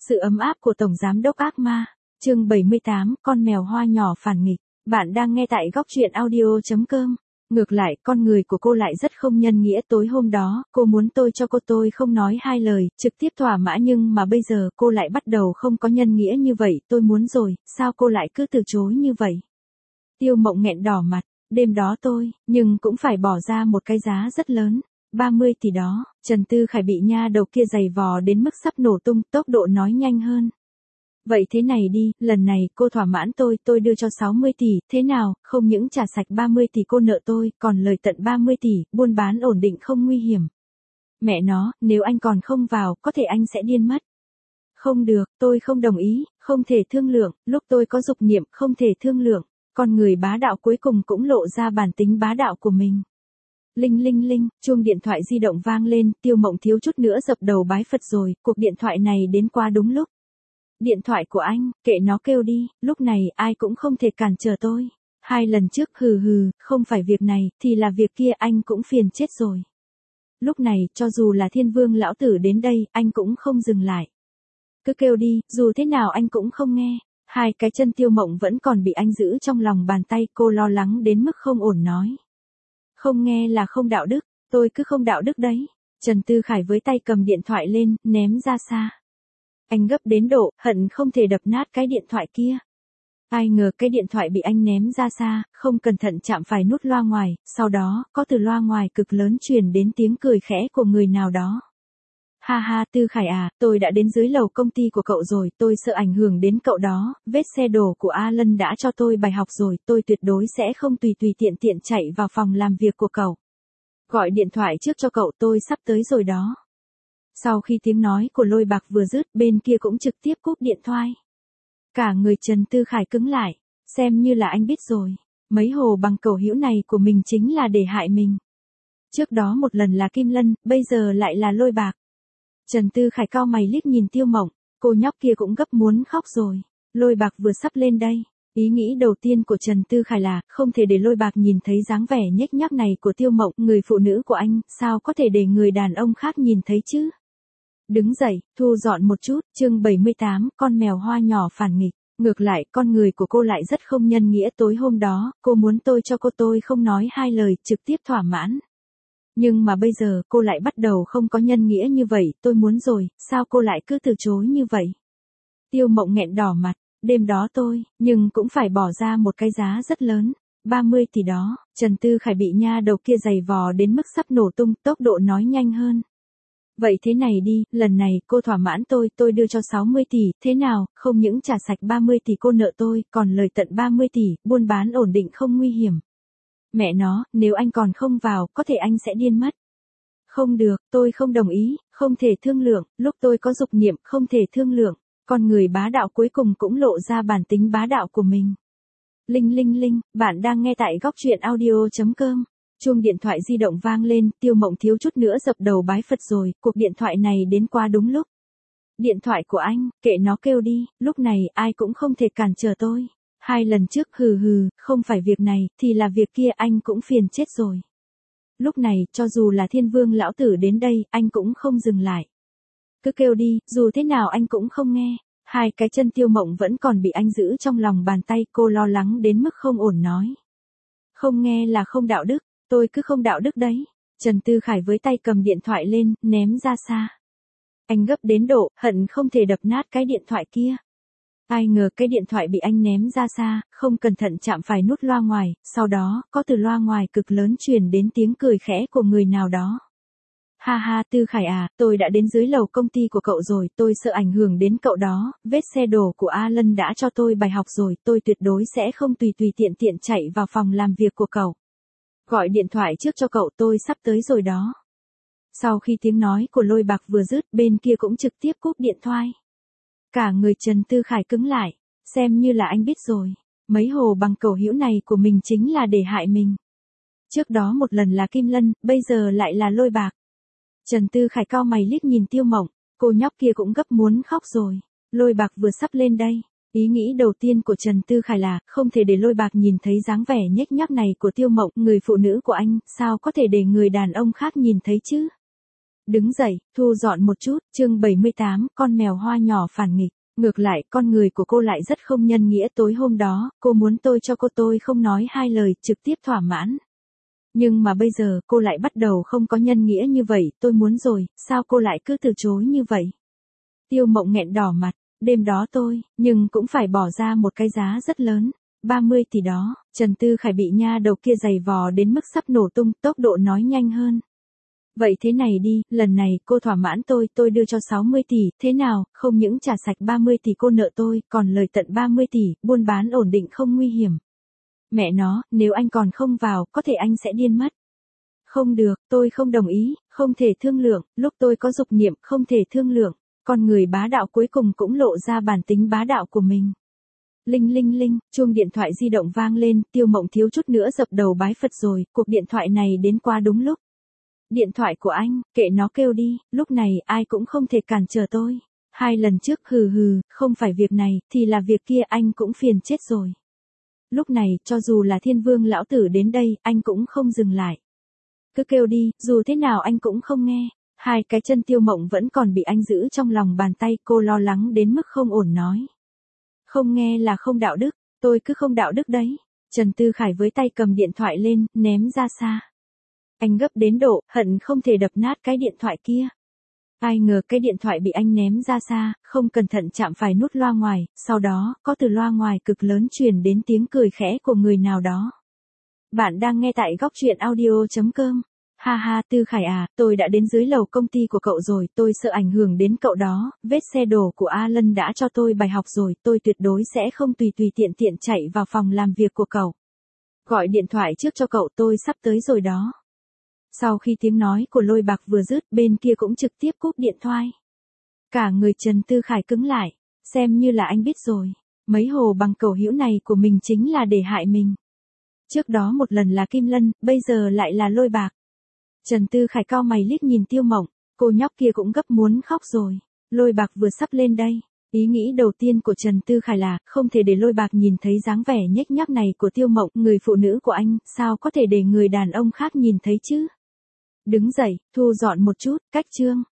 Sự ấm áp của Tổng Giám đốc ác ma. Chương 78, con mèo hoa nhỏ phản nghịch. Bạn đang nghe tại góc truyện audio.com. Ngược lại, con người của cô lại rất không nhân nghĩa. Tối hôm đó, cô muốn tôi cho cô, tôi không nói hai lời, trực tiếp thỏa mãn, nhưng mà bây giờ cô lại bắt đầu không có nhân nghĩa như vậy. Tôi muốn rồi, sao cô lại cứ từ chối như vậy? Tiêu Mộng nghẹn đỏ mặt. Đêm đó tôi, nhưng cũng phải bỏ ra một cái giá rất lớn. 30 tỷ đó. Trần Tư Khải bị nha đầu kia giày vò đến mức sắp nổ tung, tốc độ nói nhanh hơn. Vậy thế này đi, lần này cô thỏa mãn tôi đưa cho 60 tỷ, thế nào, không những trả sạch 30 tỷ cô nợ tôi, còn lời tận 30 tỷ, buôn bán ổn định không nguy hiểm. Mẹ nó, nếu anh còn không vào, có thể anh sẽ điên mất. Không được, tôi không đồng ý, không thể thương lượng, lúc tôi có dục niệm, không thể thương lượng. Con người bá đạo cuối cùng cũng lộ ra bản tính bá đạo của mình. Linh linh linh, chuông điện thoại di động vang lên, Tiêu Mộng thiếu chút nữa dập đầu bái Phật rồi, cuộc điện thoại này đến quá đúng lúc. Điện thoại của anh, kệ nó kêu đi, lúc này ai cũng không thể cản trở tôi. 2 lần trước không phải việc này, thì là việc kia, anh cũng phiền chết rồi. Lúc này, cho dù là Thiên Vương lão tử đến đây, anh cũng không dừng lại. Cứ kêu đi, dù thế nào anh cũng không nghe. 2 cái chân Tiêu Mộng vẫn còn bị anh giữ trong lòng bàn tay, cô lo lắng đến mức không ổn nói. Không nghe là không đạo đức, tôi cứ không đạo đức đấy. Trần Tư Khải với tay cầm điện thoại lên, ném ra xa. Anh gấp đến độ, hận không thể đập nát cái điện thoại kia. Ai ngờ cái điện thoại bị anh ném ra xa, không cẩn thận chạm phải nút loa ngoài, sau đó, có từ loa ngoài cực lớn truyền đến tiếng cười khẽ của người nào đó. Ha ha, Tư Khải à, tôi đã đến dưới lầu công ty của cậu rồi, tôi sợ ảnh hưởng đến cậu đó, vết xe đổ của A Lân đã cho tôi bài học rồi, tôi tuyệt đối sẽ không tùy tiện chạy vào phòng làm việc của cậu. Gọi điện thoại trước cho cậu, tôi sắp tới rồi đó. Sau khi tiếng nói của Lôi Bạc vừa dứt, bên kia cũng trực tiếp cúp điện thoại. Cả người Trần Tư Khải cứng lại, xem như là anh biết rồi, mấy hồ bằng cẩu hữu này của mình chính là để hại mình. Trước đó một lần là Kim Lân, bây giờ lại là Lôi Bạc. Trần Tư Khải cau mày liếc nhìn Tiêu Mộng, cô nhóc kia cũng gấp muốn khóc rồi. Lôi Bạc vừa sắp lên đây. Ý nghĩ đầu tiên của Trần Tư Khải là, không thể để Lôi Bạc nhìn thấy dáng vẻ nhếch nhác này của Tiêu Mộng, người phụ nữ của anh, sao có thể để người đàn ông khác nhìn thấy chứ? Đứng dậy, thu dọn một chút, chương 78, con mèo hoa nhỏ phản nghịch. Ngược lại, con người của cô lại rất không nhân nghĩa. Tối hôm đó, cô muốn tôi cho cô, tôi không nói hai lời, trực tiếp thỏa mãn. Nhưng mà bây giờ, cô lại bắt đầu không có nhân nghĩa như vậy, tôi muốn rồi, sao cô lại cứ từ chối như vậy? Tiêu Mộng nghẹn đỏ mặt, đêm đó tôi, nhưng cũng phải bỏ ra một cái giá rất lớn. 30 tỷ đó. Trần Tư Khải bị nha đầu kia giày vò đến mức sắp nổ tung, tốc độ nói nhanh hơn. Vậy thế này đi, lần này cô thỏa mãn tôi đưa cho 60 tỷ, thế nào, không những trả sạch 30 tỷ cô nợ tôi, còn lời tận 30 tỷ, buôn bán ổn định không nguy hiểm. Mẹ nó, nếu anh còn không vào, có thể anh sẽ điên mất. Không được, tôi không đồng ý, không thể thương lượng, lúc tôi có dục niệm, không thể thương lượng. Con người bá đạo cuối cùng cũng lộ ra bản tính bá đạo của mình. Linh linh linh, bạn đang nghe tại góc truyện audio.com. Chuông điện thoại di động vang lên, Tiêu Mộng thiếu chút nữa dập đầu bái Phật rồi, cuộc điện thoại này đến quá đúng lúc. Điện thoại của anh, kệ nó kêu đi, lúc này ai cũng không thể cản trở tôi. 2 lần trước không phải việc này, thì là việc kia, anh cũng phiền chết rồi. Lúc này, cho dù là Thiên Vương lão tử đến đây, anh cũng không dừng lại. Cứ kêu đi, dù thế nào anh cũng không nghe. 2 cái chân Tiêu Mộng vẫn còn bị anh giữ trong lòng bàn tay, cô lo lắng đến mức không ổn nói. Không nghe là không đạo đức, tôi cứ không đạo đức đấy. Trần Tư Khải với tay cầm điện thoại lên, ném ra xa. Anh gấp đến độ, hận không thể đập nát cái điện thoại kia. Ai ngờ cái điện thoại bị anh ném ra xa, không cẩn thận chạm phải nút loa ngoài, sau đó, có từ loa ngoài cực lớn truyền đến tiếng cười khẽ của người nào đó. Ha ha, Tư Khải à, tôi đã đến dưới lầu công ty của cậu rồi, tôi sợ ảnh hưởng đến cậu đó, vết xe đổ của A Lân đã cho tôi bài học rồi, tôi tuyệt đối sẽ không tùy tiện chạy vào phòng làm việc của cậu. Gọi điện thoại trước cho cậu, tôi sắp tới rồi đó. Sau khi tiếng nói của Lôi Bạc vừa dứt, bên kia cũng trực tiếp cúp điện thoại. Cả người Trần Tư Khải cứng lại, xem như là anh biết rồi, mấy hồ bằng cẩu hữu này của mình chính là để hại mình. Trước đó một lần là Kim Lân, bây giờ lại là Lôi Bạc. Trần Tư Khải cau mày liếc nhìn Tiêu Mộng, cô nhóc kia cũng gấp muốn khóc rồi. Lôi Bạc vừa sắp lên đây. Ý nghĩ đầu tiên của Trần Tư Khải là, không thể để Lôi Bạc nhìn thấy dáng vẻ nhếch nhác này của Tiêu Mộng, người phụ nữ của anh, sao có thể để người đàn ông khác nhìn thấy chứ? Đứng dậy, thu dọn một chút, chương 78, con mèo hoa nhỏ phản nghịch. Ngược lại, con người của cô lại rất không nhân nghĩa. Tối hôm đó, cô muốn tôi cho cô, tôi không nói hai lời, trực tiếp thỏa mãn. Nhưng mà bây giờ, cô lại bắt đầu không có nhân nghĩa như vậy, tôi muốn rồi, sao cô lại cứ từ chối như vậy? Tiêu Mộng nghẹn đỏ mặt, đêm đó nhưng cũng phải bỏ ra một cái giá rất lớn, 30 tỷ đó. Trần Tư Khải bị nha đầu kia giày vò đến mức sắp nổ tung, tốc độ nói nhanh hơn. Vậy thế này đi, lần này cô thỏa mãn tôi đưa cho 60 tỷ, thế nào, không những trả sạch 30 tỷ cô nợ tôi, còn lời tận 30 tỷ, buôn bán ổn định không nguy hiểm. Mẹ nó, nếu anh còn không vào, có thể anh sẽ điên mất. Không được, tôi không đồng ý, không thể thương lượng, lúc tôi có dục niệm, không thể thương lượng. Con người bá đạo cuối cùng cũng lộ ra bản tính bá đạo của mình. Linh linh linh, chuông điện thoại di động vang lên, Tiêu Mộng thiếu chút nữa dập đầu bái Phật rồi, cuộc điện thoại này đến quá đúng lúc. Điện thoại của anh, kệ nó kêu đi, lúc này ai cũng không thể cản trở tôi. 2 lần trước không phải việc này, thì là việc kia, anh cũng phiền chết rồi. Lúc này, cho dù là Thiên Vương lão tử đến đây, anh cũng không dừng lại. Cứ kêu đi, dù thế nào anh cũng không nghe. 2 cái chân Tiêu Mộng vẫn còn bị anh giữ trong lòng bàn tay, cô lo lắng đến mức không ổn nói. Không nghe là không đạo đức, tôi cứ không đạo đức đấy. Trần Tư Khải với tay cầm điện thoại lên, ném ra xa. Anh gấp đến độ, hận không thể đập nát cái điện thoại kia. Ai ngờ cái điện thoại bị anh ném ra xa, không cẩn thận chạm phải nút loa ngoài, sau đó, có từ loa ngoài cực lớn truyền đến tiếng cười khẽ của người nào đó. Bạn đang nghe tại góc truyện audio.com. Ha ha, Tư Khải à, tôi đã đến dưới lầu công ty của cậu rồi, tôi sợ ảnh hưởng đến cậu đó, vết xe đổ của A Lân đã cho tôi bài học rồi, tôi tuyệt đối sẽ không tùy tiện chạy vào phòng làm việc của cậu. Gọi điện thoại trước cho cậu, tôi sắp tới rồi đó. Sau khi tiếng nói của Lôi Bạc vừa dứt, bên kia cũng trực tiếp cúp điện thoại. Cả người Trần Tư Khải cứng lại, xem như là anh biết rồi, mấy hồ bằng cầu hữu này của mình chính là để hại mình. Trước đó một lần là Kim Lân, bây giờ lại là Lôi Bạc. Trần Tư Khải cau mày liếc nhìn Tiêu Mộng, cô nhóc kia cũng gấp muốn khóc rồi. Lôi Bạc vừa sắp lên đây. Ý nghĩ đầu tiên của Trần Tư Khải là, không thể để Lôi Bạc nhìn thấy dáng vẻ nhếch nhác này của Tiêu Mộng, người phụ nữ của anh, sao có thể để người đàn ông khác nhìn thấy chứ? Đứng dậy, thu dọn một chút, cách chương.